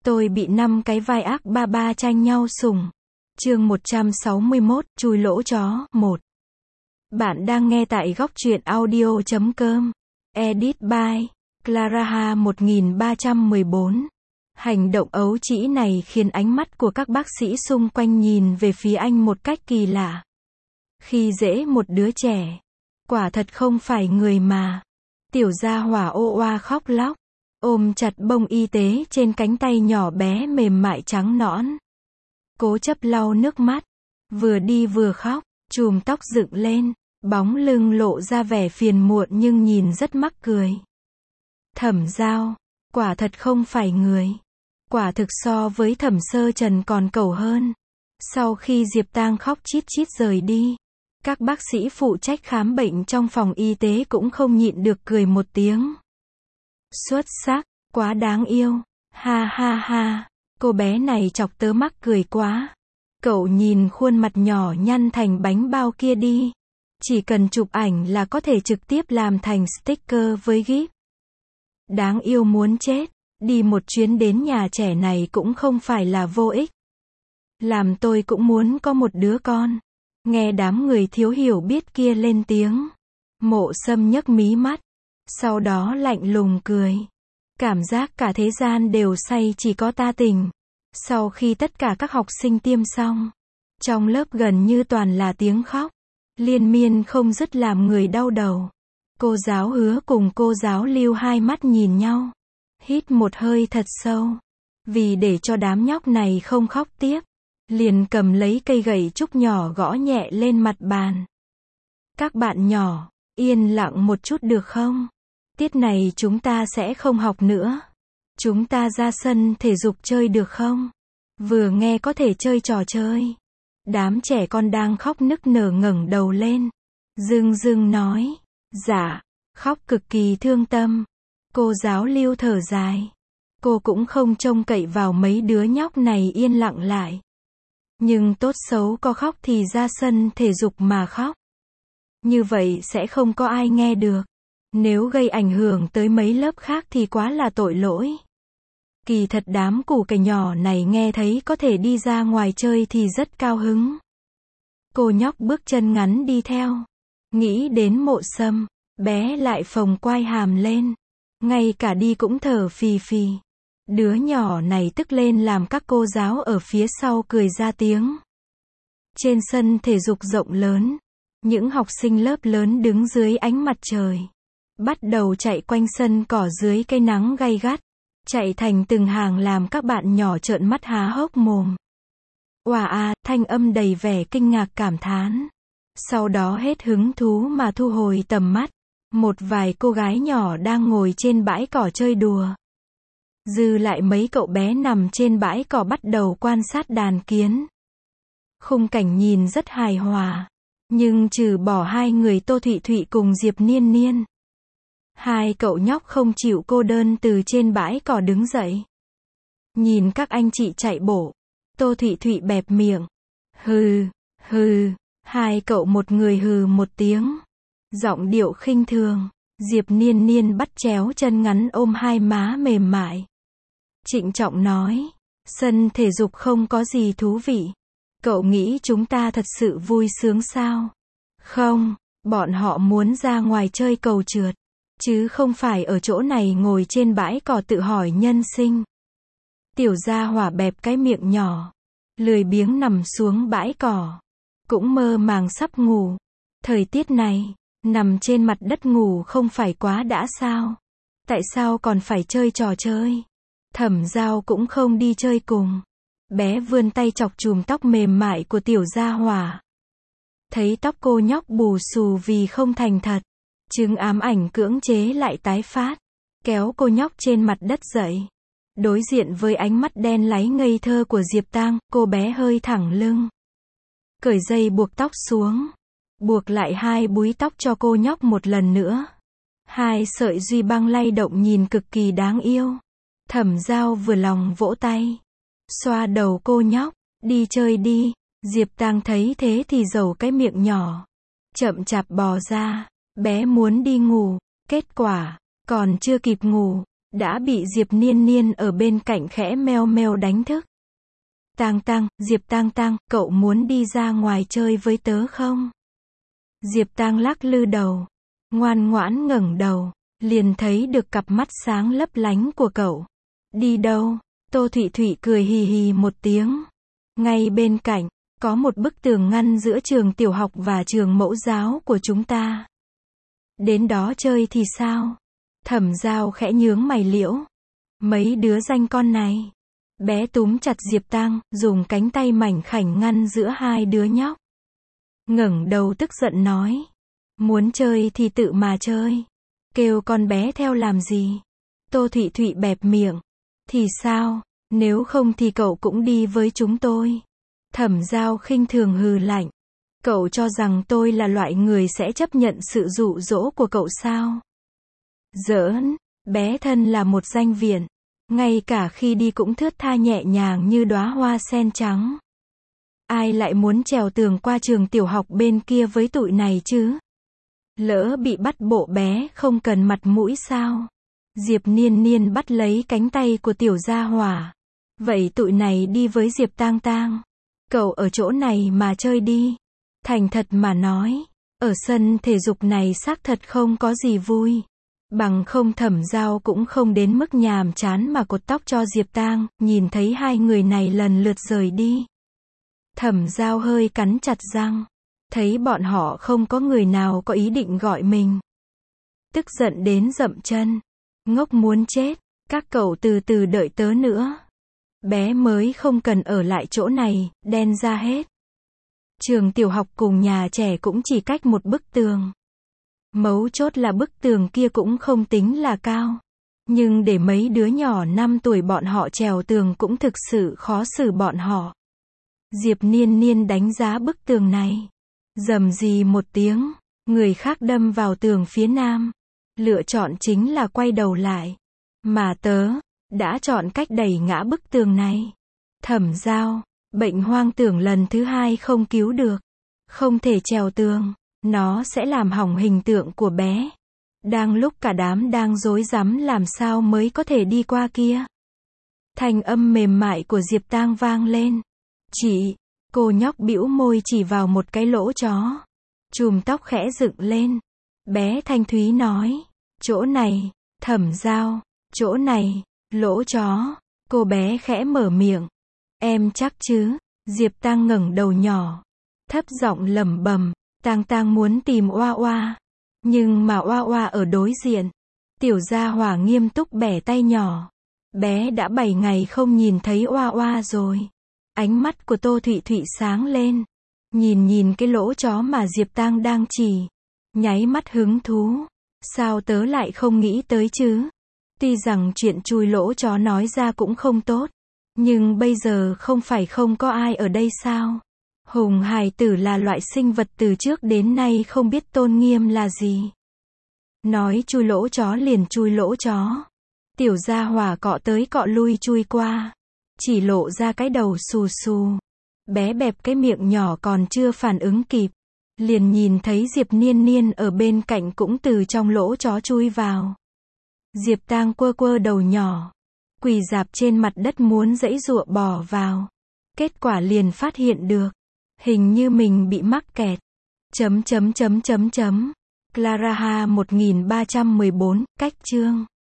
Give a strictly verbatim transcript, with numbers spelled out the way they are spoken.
Tôi bị năm cái vai ác ba ba tranh nhau sủng. Chương một trăm sáu mươi mốt, chui lỗ chó, một. Bạn đang nghe tại góc truyện audio chấm com. Edit by Claraha một nghìn ba trăm mười bốn. Hành động ấu trĩ này khiến ánh mắt của các bác sĩ xung quanh nhìn về phía anh một cách kỳ lạ. Khi dễ một đứa trẻ, quả thật không phải người mà. Tiểu gia hỏa ô oa khóc lóc, ôm chặt bông y tế trên cánh tay nhỏ bé mềm mại trắng nõn. Cố chấp lau nước mắt, vừa đi vừa khóc, chùm tóc dựng lên, bóng lưng lộ ra vẻ phiền muộn nhưng nhìn rất mắc cười. Thẩm Giao, quả thật không phải người. Quả thực so với Thẩm Sơ Trần còn cẩu hơn. Sau khi Diệp Tang khóc chít chít rời đi, các bác sĩ phụ trách khám bệnh trong phòng y tế cũng không nhịn được cười một tiếng. Xuất sắc, quá đáng yêu, ha ha ha, cô bé này chọc tớ mắc cười quá. Cậu nhìn khuôn mặt nhỏ nhăn thành bánh bao kia đi. Chỉ cần chụp ảnh là có thể trực tiếp làm thành sticker với gif. Đáng yêu muốn chết, đi một chuyến đến nhà trẻ này cũng không phải là vô ích. Làm tôi cũng muốn có một đứa con. Nghe đám người thiếu hiểu biết kia lên tiếng. Mộ Sâm nhấc mí mắt, sau đó lạnh lùng cười. Cảm giác cả thế gian đều say chỉ có ta tỉnh. Sau khi tất cả các học sinh tiêm xong, trong lớp gần như toàn là tiếng khóc, liên miên không dứt làm người đau đầu. Cô giáo Hứa cùng cô giáo Lưu hai mắt nhìn nhau, hít một hơi thật sâu. Vì để cho đám nhóc này không khóc tiếp, liền cầm lấy cây gậy trúc nhỏ gõ nhẹ lên mặt bàn. Các bạn nhỏ, yên lặng một chút được không? Tiết này chúng ta sẽ không học nữa. Chúng ta ra sân thể dục chơi được không? Vừa nghe có thể chơi trò chơi. Đám trẻ con đang khóc nức nở ngẩng đầu lên. Dưng dưng nói. Dạ, khóc cực kỳ thương tâm. Cô giáo Lưu thở dài. Cô cũng không trông cậy vào mấy đứa nhóc này yên lặng lại. Nhưng tốt xấu có khóc thì ra sân thể dục mà khóc. Như vậy sẽ không có ai nghe được. Nếu gây ảnh hưởng tới mấy lớp khác thì quá là tội lỗi. Kỳ thật đám củ cải nhỏ này nghe thấy có thể đi ra ngoài chơi thì rất cao hứng. Cô nhóc bước chân ngắn đi theo. Nghĩ đến Mộ Sâm, bé lại phồng quai hàm lên. Ngay cả đi cũng thở phì phì. Đứa nhỏ này tức lên làm các cô giáo ở phía sau cười ra tiếng. Trên sân thể dục rộng lớn, những học sinh lớp lớn đứng dưới ánh mặt trời. Bắt đầu chạy quanh sân cỏ dưới cây nắng gay gắt. Chạy thành từng hàng làm các bạn nhỏ trợn mắt há hốc mồm. Oà a, thanh âm đầy vẻ kinh ngạc cảm thán. Sau đó hết hứng thú mà thu hồi tầm mắt. Một vài cô gái nhỏ đang ngồi trên bãi cỏ chơi đùa. Dư lại mấy cậu bé nằm trên bãi cỏ bắt đầu quan sát đàn kiến. Khung cảnh nhìn rất hài hòa. Nhưng trừ bỏ hai người Tô Thụy Thụy cùng Diệp Niên Niên, hai cậu nhóc không chịu cô đơn từ trên bãi cỏ đứng dậy. Nhìn các anh chị chạy bộ, Tô Thụy Thụy bẹp miệng. Hừ, hừ, hai cậu một người hừ một tiếng. Giọng điệu khinh thường. Diệp Niên Niên bắt chéo chân ngắn ôm hai má mềm mại. Trịnh trọng nói, sân thể dục không có gì thú vị. Cậu nghĩ chúng ta thật sự vui sướng sao? Không, bọn họ muốn ra ngoài chơi cầu trượt. Chứ không phải ở chỗ này ngồi trên bãi cỏ tự hỏi nhân sinh. Tiểu gia hỏa bẹp cái miệng nhỏ, lười biếng nằm xuống bãi cỏ. Cũng mơ màng sắp ngủ. Thời tiết này, nằm trên mặt đất ngủ không phải quá đã sao? Tại sao còn phải chơi trò chơi? Thẩm Giao cũng không đi chơi cùng. Bé vươn tay chọc chùm tóc mềm mại của tiểu gia hỏa. Thấy tóc cô nhóc bù xù vì không thành thật. Chứng ám ảnh cưỡng chế lại tái phát. Kéo cô nhóc trên mặt đất dậy. Đối diện với ánh mắt đen láy ngây thơ của Diệp Tang, cô bé hơi thẳng lưng. Cởi dây buộc tóc xuống. Buộc lại hai búi tóc cho cô nhóc một lần nữa. Hai sợi duy băng lay động nhìn cực kỳ đáng yêu. Thẩm Giao vừa lòng vỗ tay. Xoa đầu cô nhóc. Đi chơi đi. Diệp Tang thấy thế thì giầu cái miệng nhỏ. Chậm chạp bò ra. Bé muốn đi ngủ. Kết quả, còn chưa kịp ngủ, đã bị Diệp Niên Niên ở bên cạnh khẽ meo meo đánh thức. Tang Tang, Diệp Tang Tang, cậu muốn đi ra ngoài chơi với tớ không? Diệp Tang lắc lư đầu, ngoan ngoãn ngẩng đầu, liền thấy được cặp mắt sáng lấp lánh của cậu. Đi đâu? Tô Thụy Thụy cười hì hì một tiếng. Ngay bên cạnh, có một bức tường ngăn giữa trường tiểu học và trường mẫu giáo của chúng ta. Đến đó chơi thì sao? Thẩm Giao khẽ nhướng mày liễu. Mấy đứa danh con này. Bé túm chặt Diệp Tang, dùng cánh tay mảnh khảnh ngăn giữa hai đứa nhóc. Ngẩng đầu tức giận nói. Muốn chơi thì tự mà chơi. Kêu con bé theo làm gì? Tô Thụy Thụy bẹp miệng. Thì sao? Nếu không thì cậu cũng đi với chúng tôi. Thẩm Giao khinh thường hừ lạnh. Cậu cho rằng tôi là loại người sẽ chấp nhận sự dụ dỗ của cậu sao? Giỡn, bé thân là một danh viện. Ngay cả khi đi cũng thướt tha nhẹ nhàng như đóa hoa sen trắng. Ai lại muốn trèo tường qua trường tiểu học bên kia với tụi này chứ? Lỡ bị bắt bộ bé không cần mặt mũi sao? Diệp Niên Niên bắt lấy cánh tay của tiểu gia hỏa. Vậy tụi này đi với Diệp Tang Tang. Cậu ở chỗ này mà chơi đi. Thành thật mà nói, ở sân thể dục này xác thật không có gì vui. Bằng không Thẩm Giao cũng không đến mức nhàm chán mà cột tóc cho Diệp Tang, nhìn thấy hai người này lần lượt rời đi. Thẩm Giao hơi cắn chặt răng, thấy bọn họ không có người nào có ý định gọi mình. Tức giận đến dậm chân, ngốc muốn chết, các cậu từ từ đợi tớ nữa. Bé mới không cần ở lại chỗ này, đen ra hết. Trường tiểu học cùng nhà trẻ cũng chỉ cách một bức tường. Mấu chốt là bức tường kia cũng không tính là cao. Nhưng để mấy đứa nhỏ năm tuổi bọn họ trèo tường cũng thực sự khó xử bọn họ. Diệp Niên Niên đánh giá bức tường này. Rầm rì một tiếng, người khác đâm vào tường phía nam. Lựa chọn chính là quay đầu lại. Mà tớ, đã chọn cách đẩy ngã bức tường này. Thẩm Giao, bệnh hoang tưởng lần thứ hai không cứu được. Không thể trèo tường, nó sẽ làm hỏng hình tượng của bé. Đang lúc cả đám đang rối rắm làm sao mới có thể đi qua kia. Thanh âm mềm mại của Diệp Tang vang lên. Chị, cô nhóc bĩu môi chỉ vào một cái lỗ chó. Chùm tóc khẽ dựng lên. Bé thanh thúy nói. Chỗ này, Thẩm Giao, chỗ này, lỗ chó. Cô bé khẽ mở miệng. Em chắc chứ? Diệp Tang ngẩng đầu nhỏ, thấp giọng lẩm bẩm. Tang Tang muốn tìm Oa Oa. Nhưng mà Oa Oa ở đối diện. Tiểu gia hỏa nghiêm túc bẻ tay nhỏ. Bé đã bảy ngày không nhìn thấy Oa Oa rồi. Ánh mắt của Tô Thụy Thụy sáng lên. Nhìn nhìn cái lỗ chó mà Diệp Tang đang chỉ. Nháy mắt hứng thú. Sao tớ lại không nghĩ tới chứ? Tuy rằng chuyện chui lỗ chó nói ra cũng không tốt. Nhưng bây giờ không phải không có ai ở đây sao? Hùng hài tử là loại sinh vật từ trước đến nay không biết tôn nghiêm là gì. Nói chui lỗ chó liền chui lỗ chó. Tiểu gia hỏa cọ tới cọ lui chui qua. Chỉ lộ ra cái đầu xù xù. Bé bẹp cái miệng nhỏ còn chưa phản ứng kịp. Liền nhìn thấy Diệp Niên Niên ở bên cạnh cũng từ trong lỗ chó chui vào. Diệp Tang quơ quơ đầu nhỏ. Quỳ rạp trên mặt đất muốn giãy giụa bò vào. Kết quả liền phát hiện được. Hình như mình bị mắc kẹt. Chấm chấm chấm chấm chấm. Clara Ha một nghìn ba trăm mười bốn, cách chương.